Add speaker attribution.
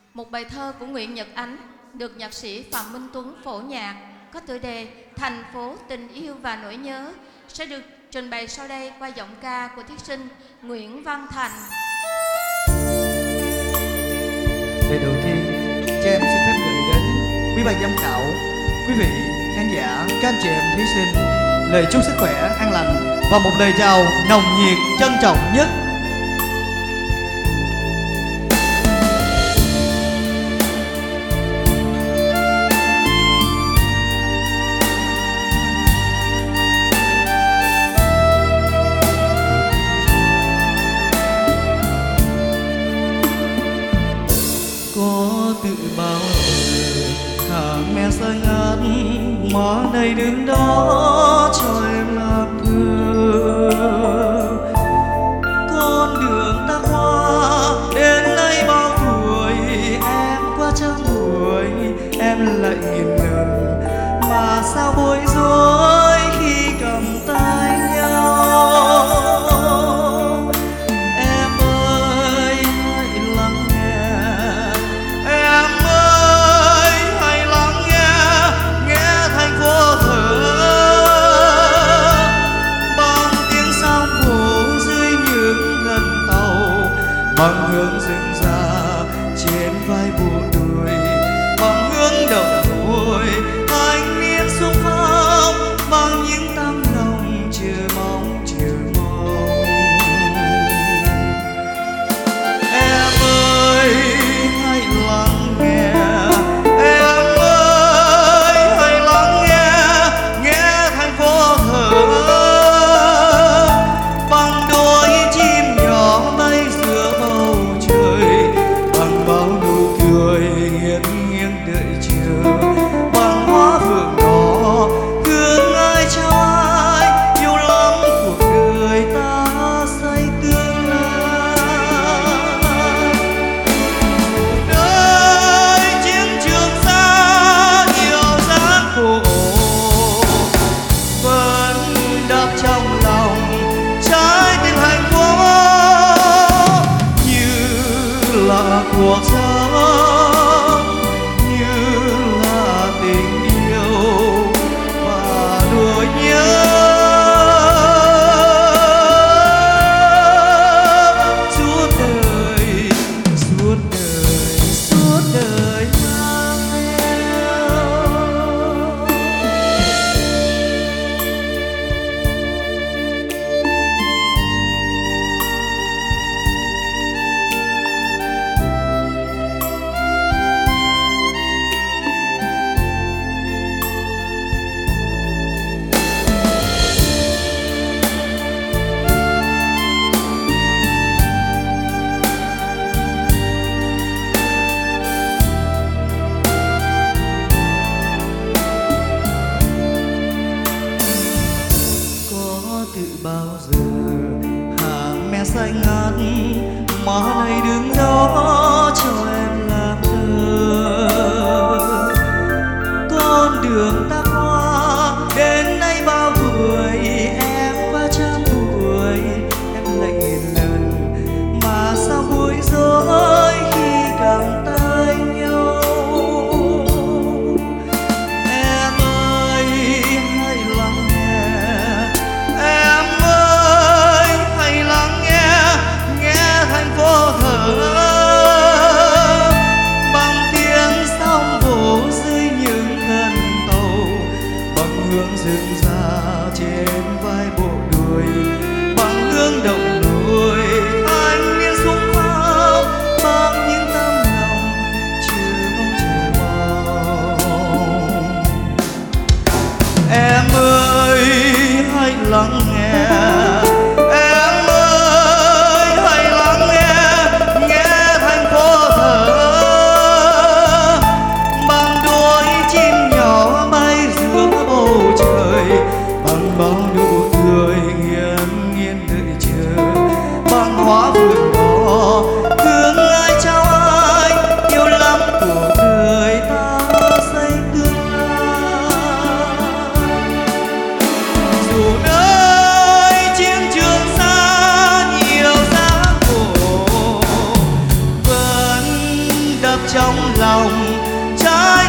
Speaker 1: Một bài thơ của Nguyễn Nhật Ánh được nhạc sĩ Phạm Minh Tuấn phổ nhạc có tựa đề Thành phố tình yêu và nỗi nhớ sẽ được trình bày sau đây qua giọng ca của thí sinh Nguyễn Văn Thành.
Speaker 2: Lời đầu tiên, cho em xin phép gửi đến quý ban giám khảo, quý vị khán giả, các anh chị em thí sinh lời chúc sức khỏe, an lành và một lời chào nồng nhiệt, trân trọng nhất. Có tự bao giờ thả mẹ say ngát má này đứng đó cho em làm thơ. Con đường ta qua đến nay bao tuổi, em qua trăm buổi em lại nghìn lần mà sao bối rối khi cầm tay nhau. Em ơi hãy lắng nghe, em ơi hãy lắng nghe, nghe thành phố thở bằng tiếng sóng vỗ dưới những thân tàu, bằng hương rừng già trên vai bộ đội, bằng hương đồng vội thanh niên xung phong, bằng những tấm lòng chờ mong chờ mong. Em ơi hãy lắng nghe, em ơi hãy lắng nghe, nghe thành phố thở bằng đôi chim nhỏ bay giữa bầu trời, bằng bao nụ cười trong lòng trái